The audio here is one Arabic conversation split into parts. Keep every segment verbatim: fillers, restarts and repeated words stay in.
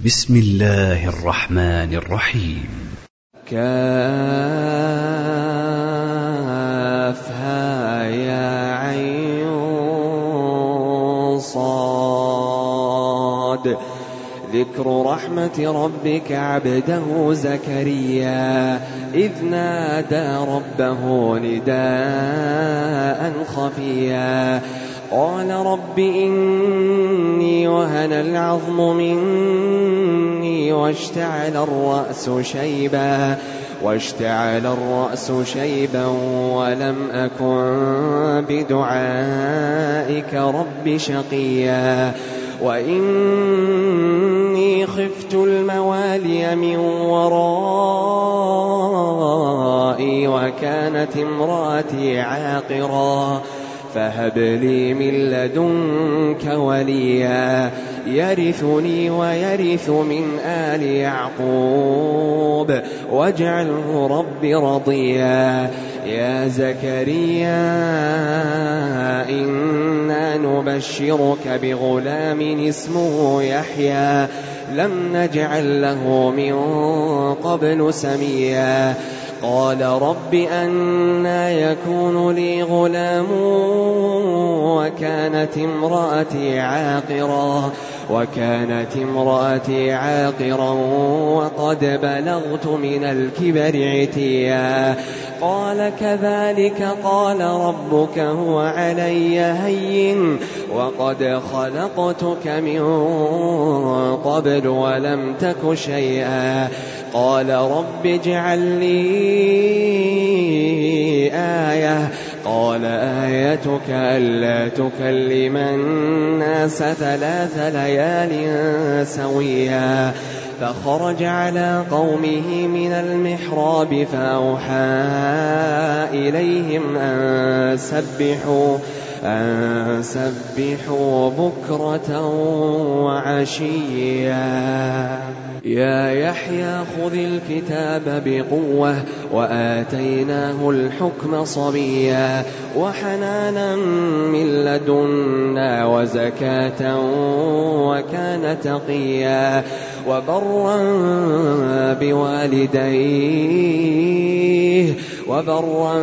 بسم الله الرحمن الرحيم. كافها يا عين صاد. ذكر رحمة ربك عبده زكريا إذ نادى ربه نداء خفيا قال رب إني وهن العظم مني واشتعل الرأس شيبا واشتعل الرأس شيبا ولم أكن بدعائك رب شقيا وإني خفت الموالي من ورائي وكانت امرأتي عاقرا فهب لي من لدنك وليا يرثني ويرث من آل يعقوب واجعله رب رضيا. يا زكريا إنا نبشرك بغلام اسمه يحيى لم نجعل له من قبل سميا قال رب أنى يكون لي غلام وكانت امرأتي عاقرا وكانت امرأتي عاقرا وقد بلغت من الكبر عتيا قال كذلك قال ربك هو علي هين وقد خلقتك من قبل ولم تك شيئا قال رب اجعل لي آية قال آيتك ألا تكلم الناس ثلاث ليال سويا فخرج على قومه من المحراب فأوحى إليهم أن سبحوا أن سبحوا بكرة وعشيا. يا يحيى خذ الكتاب بقوة وآتيناه الحكم صبيا وحنانا من لدنا وزكاة وكان تقيا وبرا بوالديه وبرا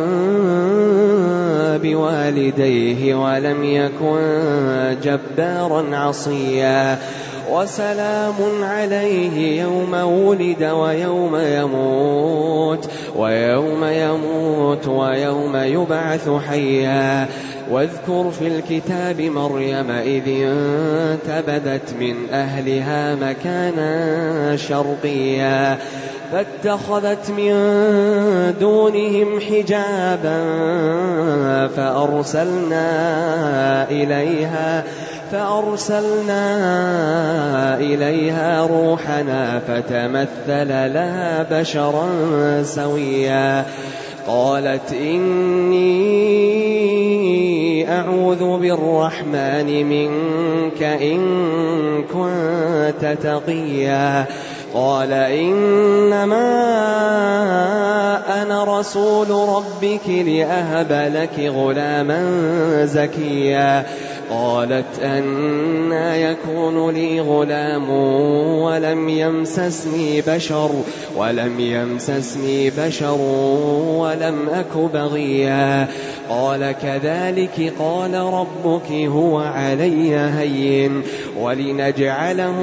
بوالديه ولم يكن جبارا عصيا وسلام عليه يوم ولد ويوم يموت ويوم يموت ويوم يبعث حيا. واذكر في الكتاب مريم إذ انتبذت من أهلها مكانا شرقيا فاتخذت من دونهم حجابا فأرسلنا إليها فأرسلنا إليها روحنا فتمثل لها بشرا سويا قالت إني أعوذ بالرحمن منك إن كنت تقيا قال إنما أنا رسول ربك لأهب لك غلاما زكيا قالت أنى يكون لي غلام ولم يمسسني بشر ولم يمسسني بشر ولم أك بغيا قال كذلك قال ربك هو علي هين ولنجعله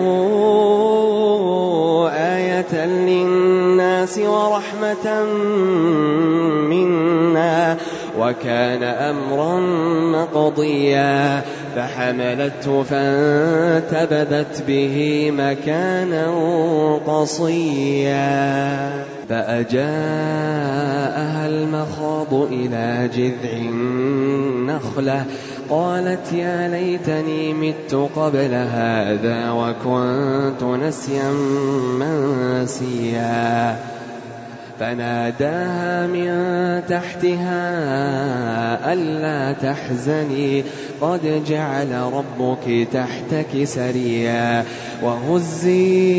آية للناس ورحمة منا وكان أمرا مقضيا فحملته فانتبذت به مكانا قصيا فأجاءها المخاض إلى جذع النخلة قالت يا ليتني مت قبل هذا وكنت نسيا منسيا فناداها من تحتها ألا تحزني قد جعل ربك تحتك سريا وهزي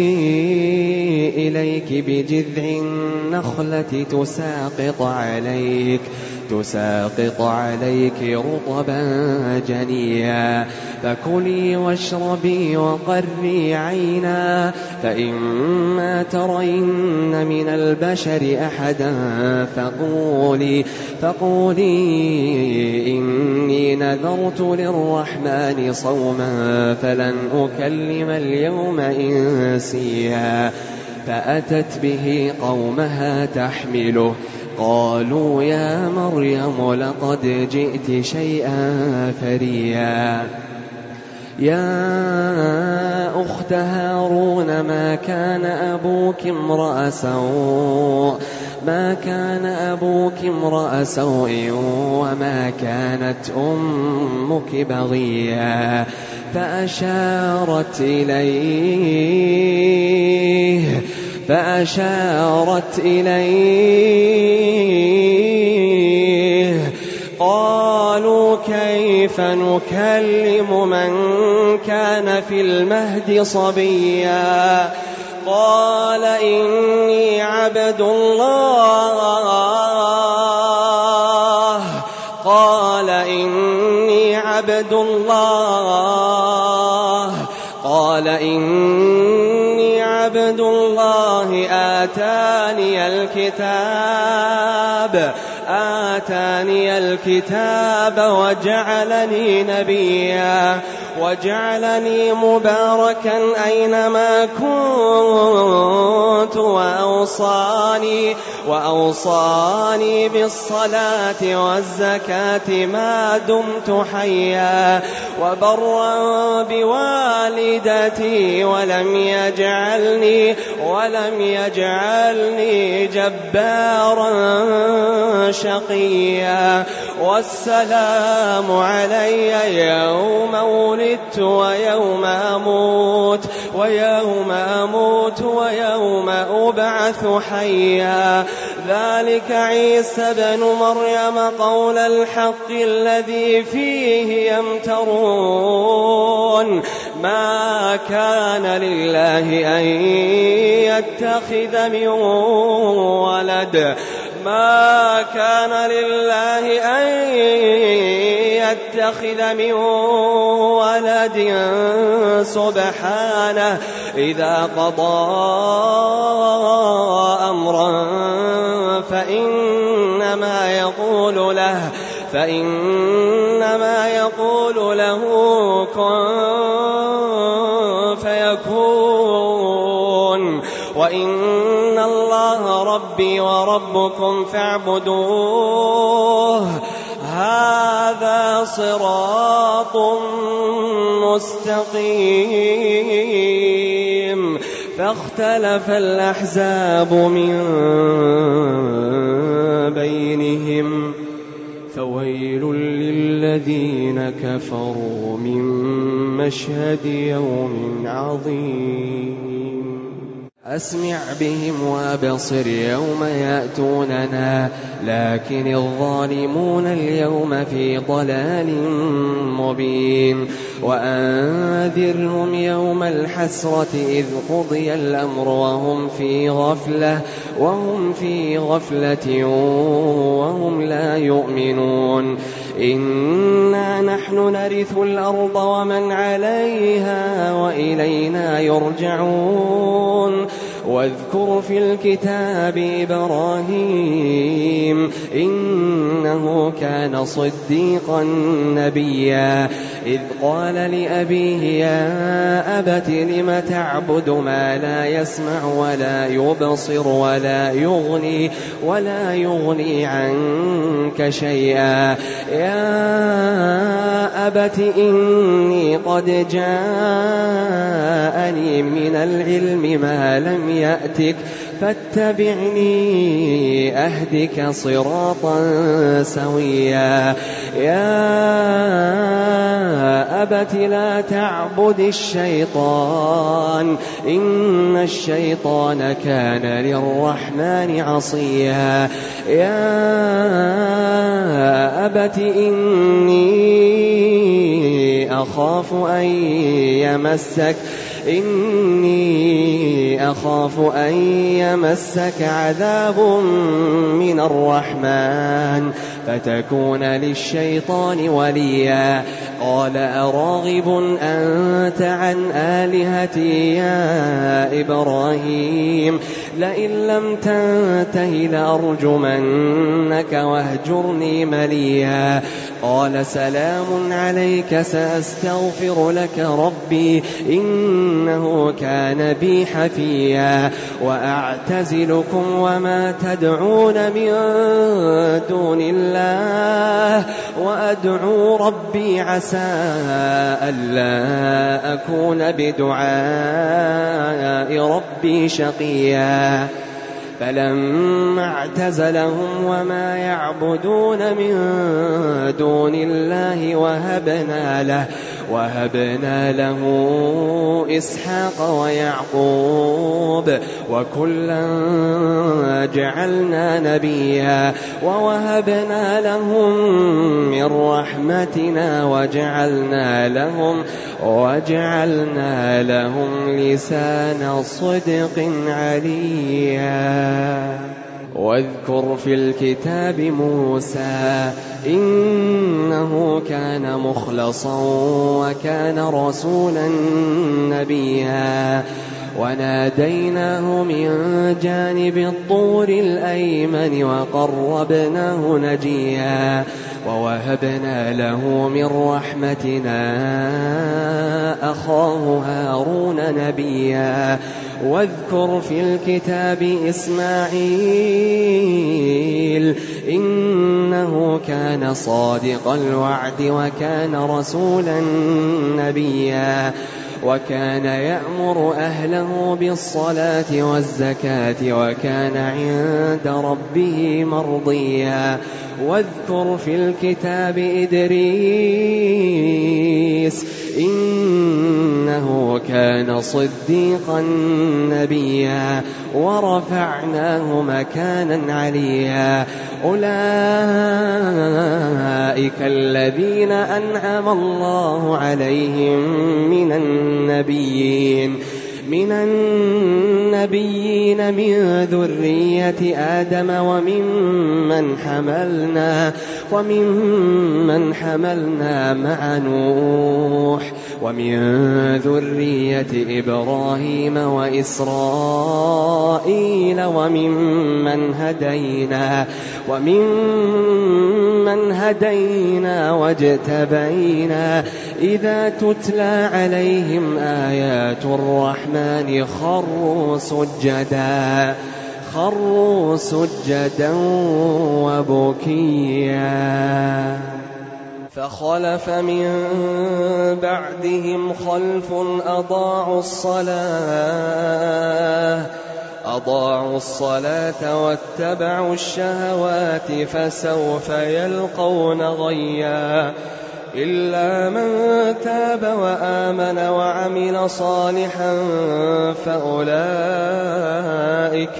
إليك بجذع النخلة تساقط عليك تساقط عليك رطبا جنيا فكلي واشربي وقري عينا فإما ترين من البشر أحدا فقولي, فقولي إني نذرت للرحمن صوما فلن أكلم اليوم إنسيا فأتت به قومها تحمله قالوا يا مريم لقد جئت شيئا فريا يا أخت هارون ما كان أبوك امرأ سوء ما كان أبوك امرأ سوء وما كانت أمك بغيا فأشارت إليه فأشارت إليه قالوا كيف نكلم من كان في المهد صبيا قال إني عبد الله قال إني عبد الله قال إني عبد الله آتاني الكتاب آتاني الكتاب وجعلني نبيا وجعلني مباركا أينما كنت وأوصاني وأوصاني بالصلاة والزكاة ما دمت حيا وبرا بوالدتي ولم يجعلني ولم يجعلني جبارا شقيا والسلام علي يوم ولدت ويوم أموت ويوم أموت ويوم أبعث حيا ذلك عيسى بن مريم قول الحق الذي فيه يمترون ما كان لله أن يتخذ من ولد ما كان لله أن يتخذ من ولد سبحانه إذا قضى أمرا فإنما يقول له فإنما يقول له كن فيكون وإن الله ربي وربكم فاعبدوه هذا صراط مستقيم فاختلف الأحزاب من بينهم فويل للذين كفروا من مشهد يوم عظيم أسمع بهم وأبصر يوم يأتوننا لكن الظالمون اليوم في ضلال مبين وأنذرهم يوم الحسرة إذ قضي الأمر وهم في غفلة وهم في غفلة وهم لا يؤمنون إنا نحن نرث الأرض ومن عليها وإلينا يرجعون واذكر في الكتاب إبراهيم إنه كان صديقا نبيا إذ قال لأبيه يا أبت لم تعبد ما لا يسمع ولا يبصر ولا يغني ولا يغني عنك شيئا يا أبت إني قد جاءني من العلم ما لم يأتك فاتبعني أهدك صراطا سويا يا أبت لا تعبد الشيطان إن الشيطان كان للرحمن عصيا يا أبت إني أخاف أن يمسك إني أخاف أن يمسك عذاب من الرحمن فتكون للشيطان وليا. قال أراغب أنت عن آلهتي يا إبراهيم لئن لم تنته لأرجمنك واهجرني مليا. قال سلام عليك سأستغفر لك ربي إنه كان بي حفيا. وأعتزلكم وما تدعون من دون الله وأدعو ربي عسى ألا أكون بدعاء ربي شقيا. فلما اعتزلهم وما يعبدون من دون الله وهبنا له وهبنا له إسحاق ويعقوب وكلا جعلنا نبيا ووهبنا لهم من رحمتنا وجعلنا لهم وجعلنا لهم لسان صدق عليا. واذكر في الكتاب موسى إنه كان مخلصا وكان رسولا نبيا. وناديناه من جانب الطور الأيمن وقربناه نجيا. ووهبنا له من رحمتنا أخاه هارون نبيا. واذكر في الكتاب إسماعيل إنه كان صادق الوعد وكان رسولا نبيا. وكان يأمر أهله بالصلاة والزكاة وكان عند ربه مرضيا. واذكر في الكتاب إدريس إنه كان صديقا نبيا ورفعناه مكانا عليا. أولئك الذين أنعم الله عليهم من النبيين من النبيين من ذرية آدم وممن حملنا وممن حملنا مع نوح ومن ذرية إبراهيم وإسرائيل وممن هدينا وممن هدينا واجتبينا. إذا تتلى عليهم آيات الرحمن خروا سجدا خروا سجدا وبكيا. فخلف من بعدهم خلف أضاعوا الصلاة أضاعوا الصلاة واتبعوا الشهوات فسوف يلقون غيا. إلا من تاب وآمن وعمل صالحا فأولئك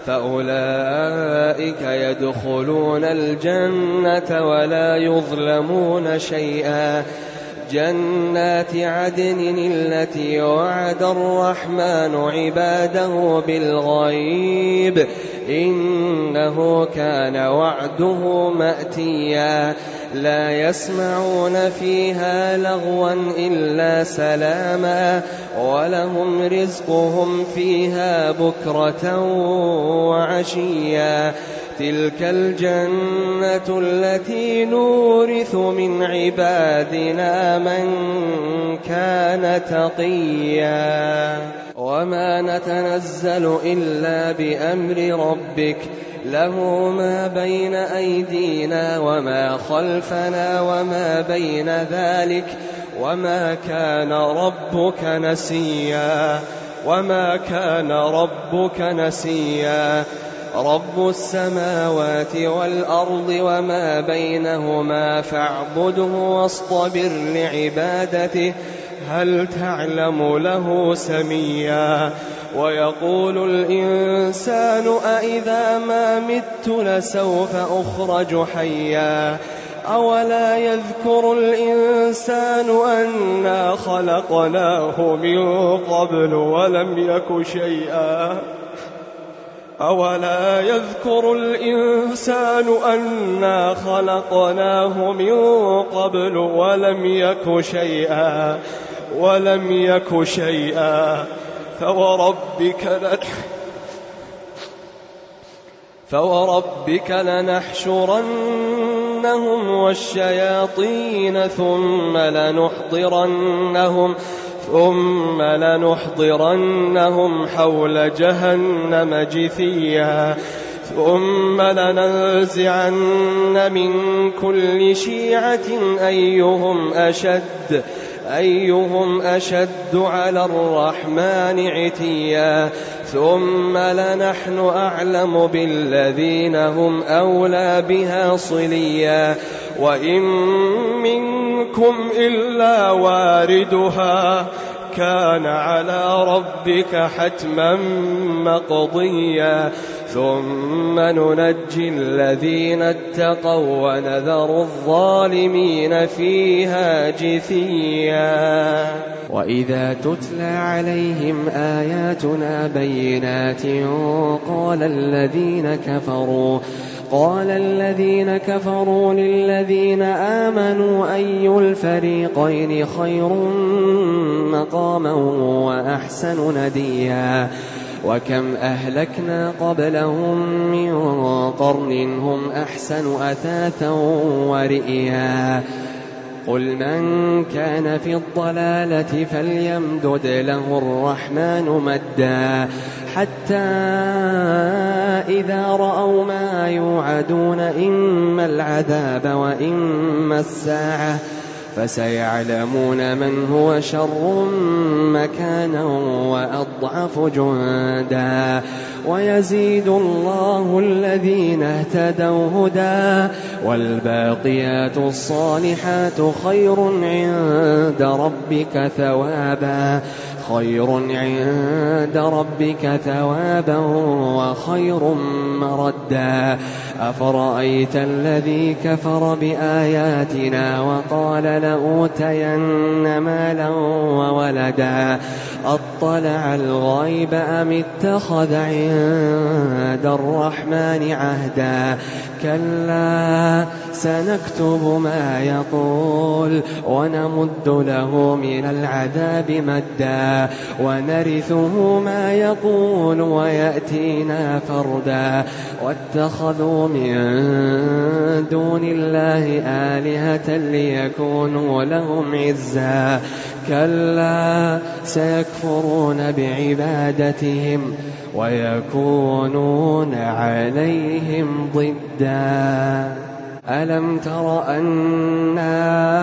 فأولئك يدخلون الجنة ولا يظلمون شيئا. جنات عدن التي وعد الرحمن عباده بالغيب إنه كان وعده مأتيا. لا يسمعون فيها لغوا إلا سلاما ولهم رزقهم فيها بكرة وعشيا. تلك الجنة التي نورث من عبادنا من كان تقيا. وما نتنزل إلا بأمر ربك له ما بين أيدينا وما خلفنا وما بين ذلك وما كان ربك نسيا وما كان ربك نسيا. رب السماوات والأرض وما بينهما فاعبده واصطبر لعبادته هل تعلم له سميا. ويقول الإنسان أإذا ما مت لسوف أخرج حيا. أولا يذكر الإنسان أنا خلقناه من قبل ولم يك شيئا أولا يذكر الإنسان أنا خلقناه من قبل ولم يك شيئا ولم يك شيئا فوربك لن فوربك لنحشرنهم والشياطين ثم لنحضرنهم ثم لنحضرنهم حول جهنم جثيا ثم لننزعن من كل شيعة أيهم أشد أيهم أشد على الرحمن عتيا ثم لنحن أعلم بالذين هم أولى بها صليا وإن منكم إلا واردها كان على ربك حتما مقضيا ثم ننجي الذين اتقوا ونذر الظالمين فيها جثيا. وإذا تتلى عليهم آياتنا بينات قال الذين كفروا قال الذين كفروا للذين آمنوا أي الفريقين خير مقاما وأحسن نديا وكم أهلكنا قبلهم من قرن هم أحسن أثاثا ورئيا قل من كان في الضلالة فليمدد له الرحمن مدا حتى إذا رأوا ما يوعدون إما العذاب وإما الساعة فسيعلمون من هو شر مكانا وأضعف جندا ويزيد الله الذين اهتدوا هدى والباقيات الصالحات خير عند ربك ثوابا خير عند ربك ثوابا وخير مردا أفرأيت الذي كفر بآياتنا وقال لأوتين مالا وولدا أطلع الغيب أم اتخذ عند الرحمن عهدا كلا سنكتب ما يقول ونمد له من العذاب مدا ونرثه ما يقول ويأتينا فردا واتخذوا من دون الله آلهة ليكونوا لهم عزا كلا سيكفرون بعبادتهم ويكونون عليهم ضدا ألم تر أنا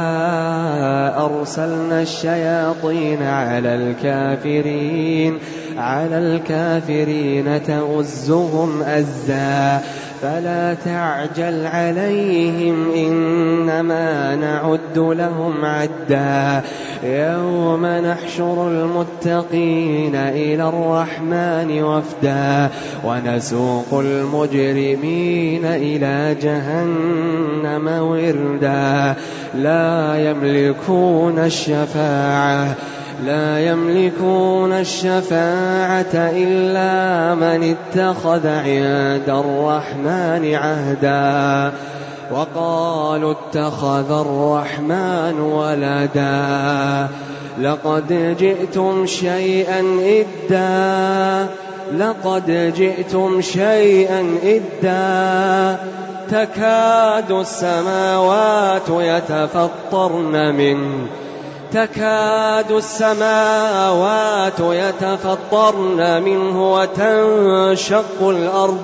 أرسلنا الشياطين على الكافرين على الكافرين تؤزهم أزا فلا تعجل عليهم إنما نعد لهم عدا يوم نحشر المتقين إلى الرحمن وفدا ونسوق المجرمين إلى جهنم وردا لا يملكون الشفاعة لا يملكون الشفاعة إلا من اتخذ عند الرحمن عهدا وقالوا اتخذ الرحمن ولدا لقد جئتم شيئا إدا لقد جئتم شيئا إدا تكاد السماوات يتفطرن منه تكاد السماوات يتفطرن منه وتنشق الأرض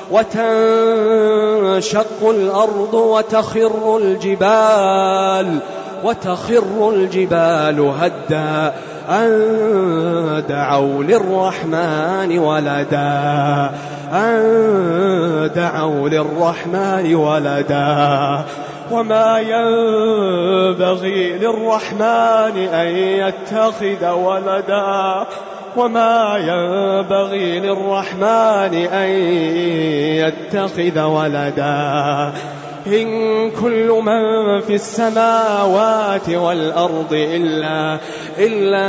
وتنشق الأرض وتخر الجبال وتخر الجبال هدا أن دعوا للرحمن ولدا أن دعوا للرحمن ولدا وما ينبغي للرحمن أن يتخذ ولدا وما ينبغي للرحمن أن يتخذ ولدا إن كل من في السماوات والأرض إلا, إلا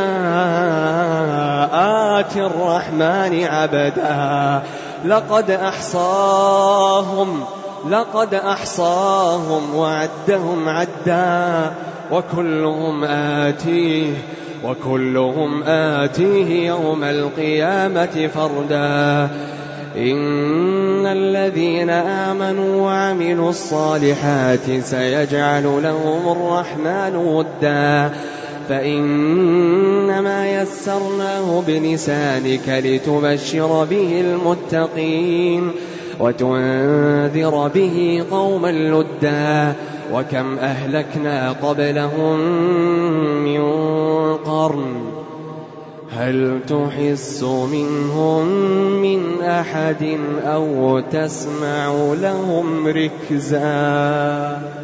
آتي الرحمن عبدا لقد أحصاهم لقد أحصاهم وعدهم عدا وكلهم آتيه وكلهم آتيه يوم القيامة فردا إن الذين آمنوا وعملوا الصالحات سيجعل لهم الرحمن ودا فإنما يسرناه بلسانك لتبشر به المتقين وتنذر به قوما لدا وكم أهلكنا قبلهم من قرن هل تحس منهم من أحد أو تسمع لهم ركزا.